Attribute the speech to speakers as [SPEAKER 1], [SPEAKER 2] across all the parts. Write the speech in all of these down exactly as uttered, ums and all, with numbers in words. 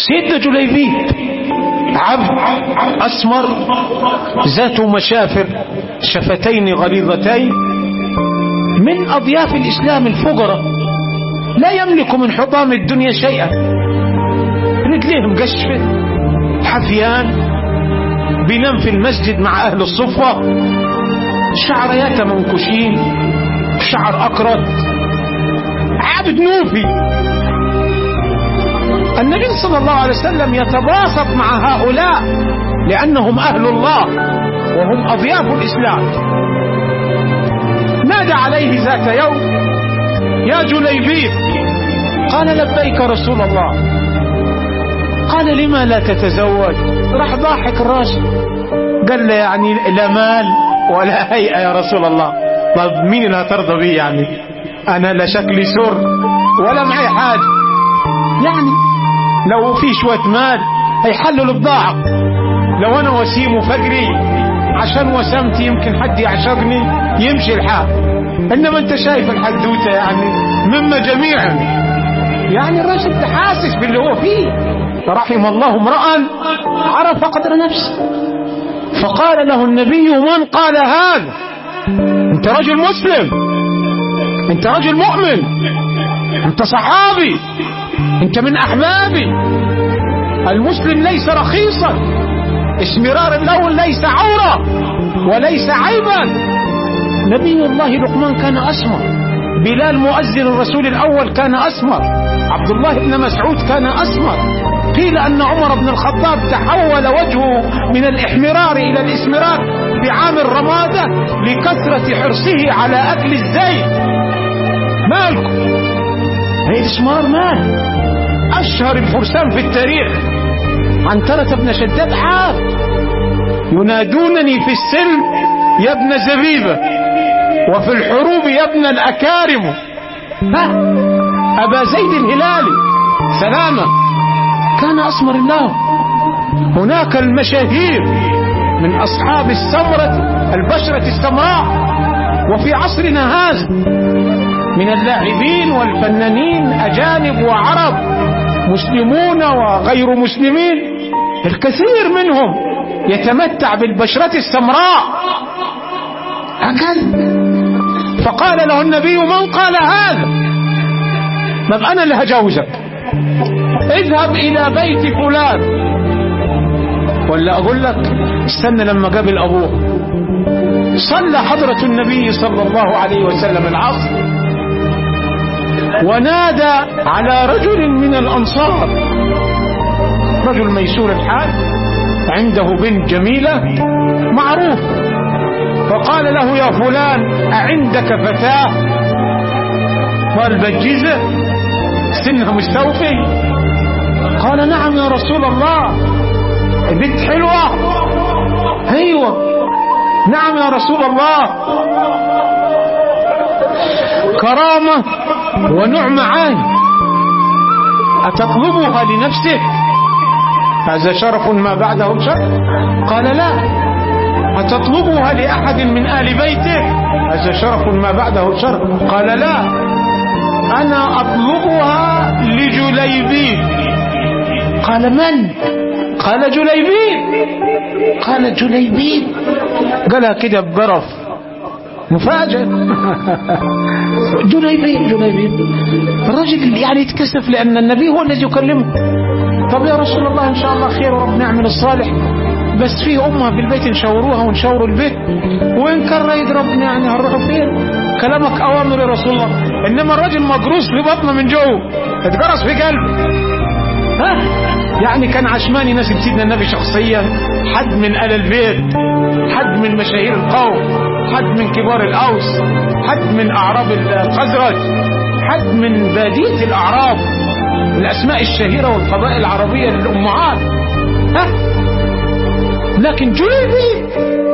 [SPEAKER 1] سيدنا جليبيب عبد أسمر ذات مشافر شفتين غليظتين، من أضياف الإسلام الفقراء، لا يملك من حطام الدنيا شيئا، رجليه مقشفة، حفيان، بينام في المسجد مع أهل الصفة، شعرياته منكشين، شعر أكرت، عابد نوفي. النبي صلى الله عليه وسلم يتباسط مع هؤلاء لأنهم أهل الله وهم أضياف الإسلام. نادى عليه ذات يوم: يا جليبيب. قال: لبيك رسول الله. قال: لما لا تتزوج؟ راح ضاحك الراجل، قال له: يعني لا مال ولا هيئة يا رسول الله. طب مين اللي هترضى بيه؟ يعني أنا لا شكلي سر ولا معي حاجة، يعني لو في شوية مال هيحلوا البضاعة، لو أنا وسيم وفقري عشان وسمتي يمكن حد يعشقني يمشي الحال، إنما أنت شايف الحدوتة يعني مما جميعا. يعني الرجل ده حاسس باللي هو فيه. رحم الله امرأ عرف قدر نفسه. فقال له النبي: من قال هذا؟ أنت رجل مسلم، أنت رجل مؤمن، أنت صحابي، أنت من أحبابي. المسلم ليس رخيصا، اسمرار اللون ليس عورة وليس عيبا. نبي الله لقمان كان أسمر، بلال مؤذن الرسول الأول كان أسمر، عبد الله بن مسعود كان أسمر. قيل أن عمر بن الخطاب تحول وجهه من الإحمرار إلى الإسمرار بعام الرمادة لكثرة حرصه على أكل الزيت. مالكم؟ هي الإسمار مال. أشهر الفرسان في التاريخ عنترة بن شداد عاد: ينادونني في السلم يا ابن زبيبة، وفي الحروب يا ابن الأكارم. ها أبا زيد الهلالي سلامة كان أسمر الله. هناك المشاهير من أصحاب السمرة البشرة السمراء، وفي عصرنا هذا من اللاعبين والفنانين أجانب وعرب، مسلمون وغير مسلمين، الكثير منهم يتمتع بالبشرة السمراء هكذا. فقال له النبي: من قال هذا؟ ما أنا اللي هجوزك، اذهب إلى بيت فلان. ولا أقول لك استنى لما قابل أبوه. صلى حضرة النبي صلى الله عليه وسلم العصر، ونادى على رجل من الأنصار، رجل ميسور الحال عنده بنت جميلة معروف، فقال له: يا فلان أعندك فتاة؟ قال: بجيزة سنها مستوفي. قال: نعم يا رسول الله. بنت حلوة؟ ايوه. نعم يا رسول الله. كرامة ونعمة عين، أتطلبها لنفسك؟ هذا شرف ما بعده شرف. قال: لا. أتطلبها لأحد من آل بيتك؟ هذا شرف ما بعده شرف. قال: لا، أنا أطلبها لجليبيب. قال: من؟ قال: جليبيب. قال: جليبيب؟ قالها كده بقرف مفاجئ. جليبيب جليبيب. الرجل يعني يتكسف لأن النبي هو الذي يكلمه. طب يا رسول الله إن شاء الله خير ورب نعمل الصالح، بس في أمها في البيت نشاوروها ونشاوروا البيت، وإن كان رايد ربنا يعني هنروحوا فين؟ كلامك أوامر يا رسول الله. إنما الرجل مجروس في بطنه من جوه، اتجرس في قلبه. ها يعني كان عشمان يناسب سيدنا النبي شخصيا، حد من آل البيت، حد من مشاهير القوم، حد من كبار الأوس، حد من أعراب الخزرج، حد من بادية الأعراب، الأسماء الشهيرة والقبائل العربية للأمهات. ها لكن جليبيب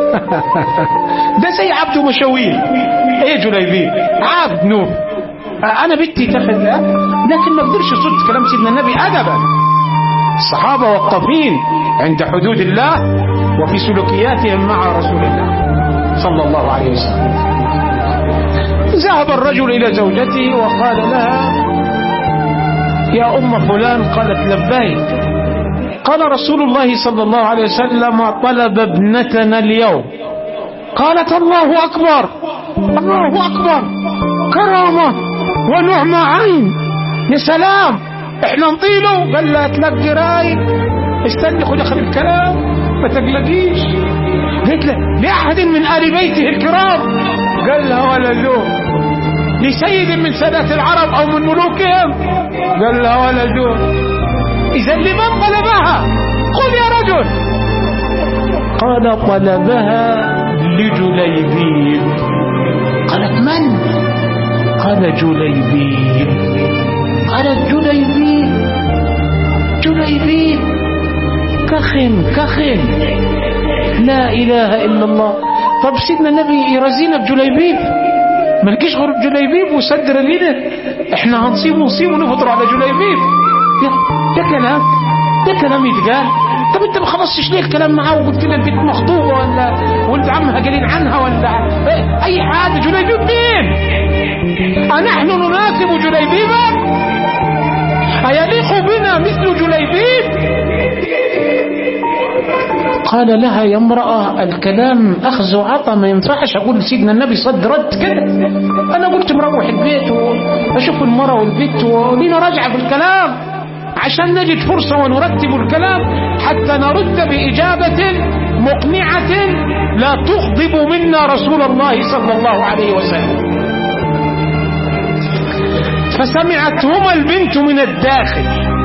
[SPEAKER 1] ده زي عبد مشاوير. ايه جليبيب؟ عبد نوح. انا بنتي تاخد لا، لكن ما اقدرش اصد كلام سيدنا النبي ادبا. الصحابة وقفين عند حدود الله وفي سلوكياتهم مع رسول الله صلى الله عليه وسلم. ذهب الرجل إلى زوجته وقال لها: يا أم فلان؟ قالت لبيك. قال رسول الله صلى الله عليه وسلم طلب ابنتنا اليوم. قالت الله أكبر الله أكبر، كرامة ونعمة عين، يا سلام، احنا نطيله. قال لا تلقي راي، استني خذ اخر الكلام ما تقلقيش. قلت له لأحد من آل بيته الكرام؟ قال لها ولا ذو. لسيد من سادات العرب أو من ملوكهم؟ قال لها ولا ذو. إذا لمن طلبها؟ قل يا رجل. قال طلبها لجليبيب. قالت من؟ قال جليبيب. قالت جليبيب جليبيب كخن كخن، لا إله إلا الله. طب سيدنا النبي يرزينا بجليبيب؟ ما لقيش غير جليبيب وصدر لنا، احنا هنصيب ونصيب ونفطر على جليبيب؟ يا ده كلام ده كلام يتقال. طب انت ما خلصتش ليه الكلام معاه وقلت لنا البنت مخطوبه ولا ولد عمها قالين عنها ولا اي حاجه؟ جليبيب مين؟ أنحن نناسب جليبيبا؟ أيليق بنا مثل جليبيب؟ قال لها يا امرأة الكلام أخذ وعطى، ما ينفعش أقول سيدنا النبي صد رد كده. أنا قلت مروح البيت وأشوف المرأة والبيت ولينا رجعة في الكلام عشان نجد فرصة ونرتب الكلام حتى نرد بإجابة مقنعة لا تغضب منا رسول الله صلى الله عليه وسلم. فسمعتهما البنت من الداخل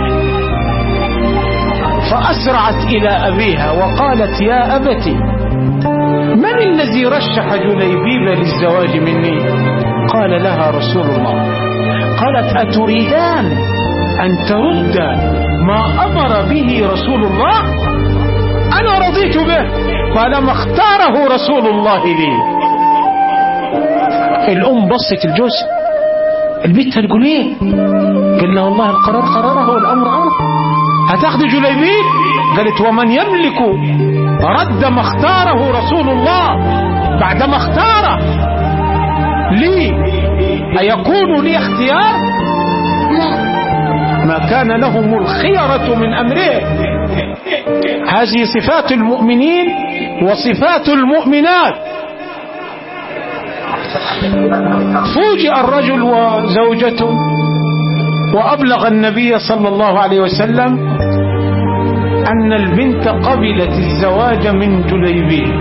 [SPEAKER 1] فأسرعت إلى أبيها وقالت يا أبتي من الذي رشح جليبيب للزواج مني؟ قال لها رسول الله. قالت أتريدان أن ترد ما أمر به رسول الله؟ أنا رضيت به. قال ما اختاره رسول الله لي. الأم بصت الجوز، البنت هتقول ايه؟ قال لها والله القرار قراره والأمر أمر. هتاخد جليبيب؟ قالت ومن يملك رد ما اختاره رسول الله بعدما اختاره لي أيكون لي اختيار؟ لا، ما كان لهم الخيرة من أمره. هذه صفات المؤمنين وصفات المؤمنات. فوجئ الرجل وزوجته وأبلغ النبي صلى الله عليه وسلم أن البنت قبلت الزواج من جليبيب.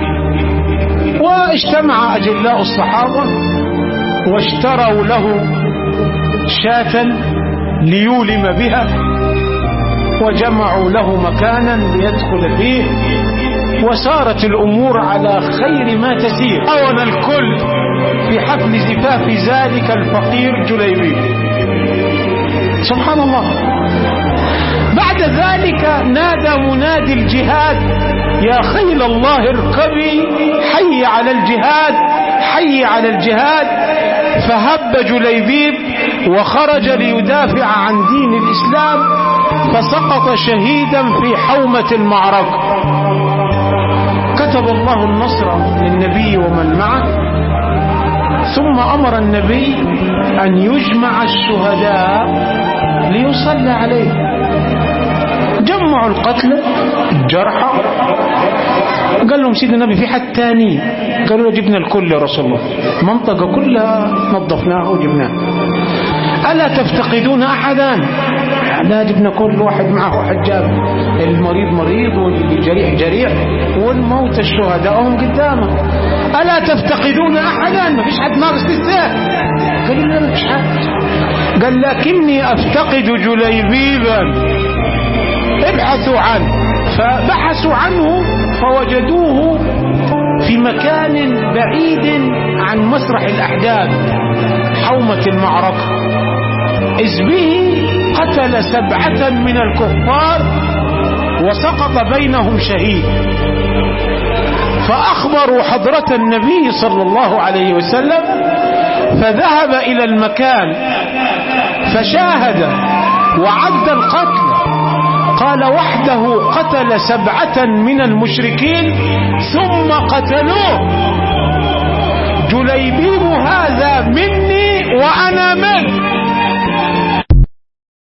[SPEAKER 1] واجتمع أجلاء الصحابة واشتروا له شاة ليولم بها وجمعوا له مكانا ليدخل فيه، وسارت الأمور على خير ما تسير. أول الكل في حفل زفاف ذلك الفقير جليبيب. سبحان الله. بعد ذلك نادى منادي الجهاد يا خيل الله اركبي، حي على الجهاد حي على الجهاد. فهب جليبيب وخرج ليدافع عن دين الإسلام، فسقط شهيدا في حومة المعركة. كتب الله النصر للنبي ومن معه، ثم أمر النبي أن يجمع الشهداء ليصلى عليه. جمعوا القتلى الجرحى. قال لهم سيدنا النبي في حد تاني؟ قالوا له جبنا الكل يا رسول الله، منطقة كلها نظفناها وجبناها. ألا تفتقدون أحدا؟ لا، جبنا كل واحد معه حجاب، المريض مريض والجريح جريح والموت الشهداء هم قدامه. ألا تفتقدون أحدا؟ ما فيش حد ناقص للسيف. قالوا لا ما فيش حد. قال لكني أفتقد جليبيبا، ابحثوا عنه. فبحثوا عنه فوجدوه في مكان بعيد عن مسرح الأحداث حومة المعركة، إذ به قتل سبعة من الكفار وسقط بينهم شهيد. فأخبروا حضرة النبي صلى الله عليه وسلم، فذهب إلى المكان فشاهد وعد القتل. قال وحده قتل سبعة من المشركين ثم قتلوه. جليبيب هذا مني وأنا منه.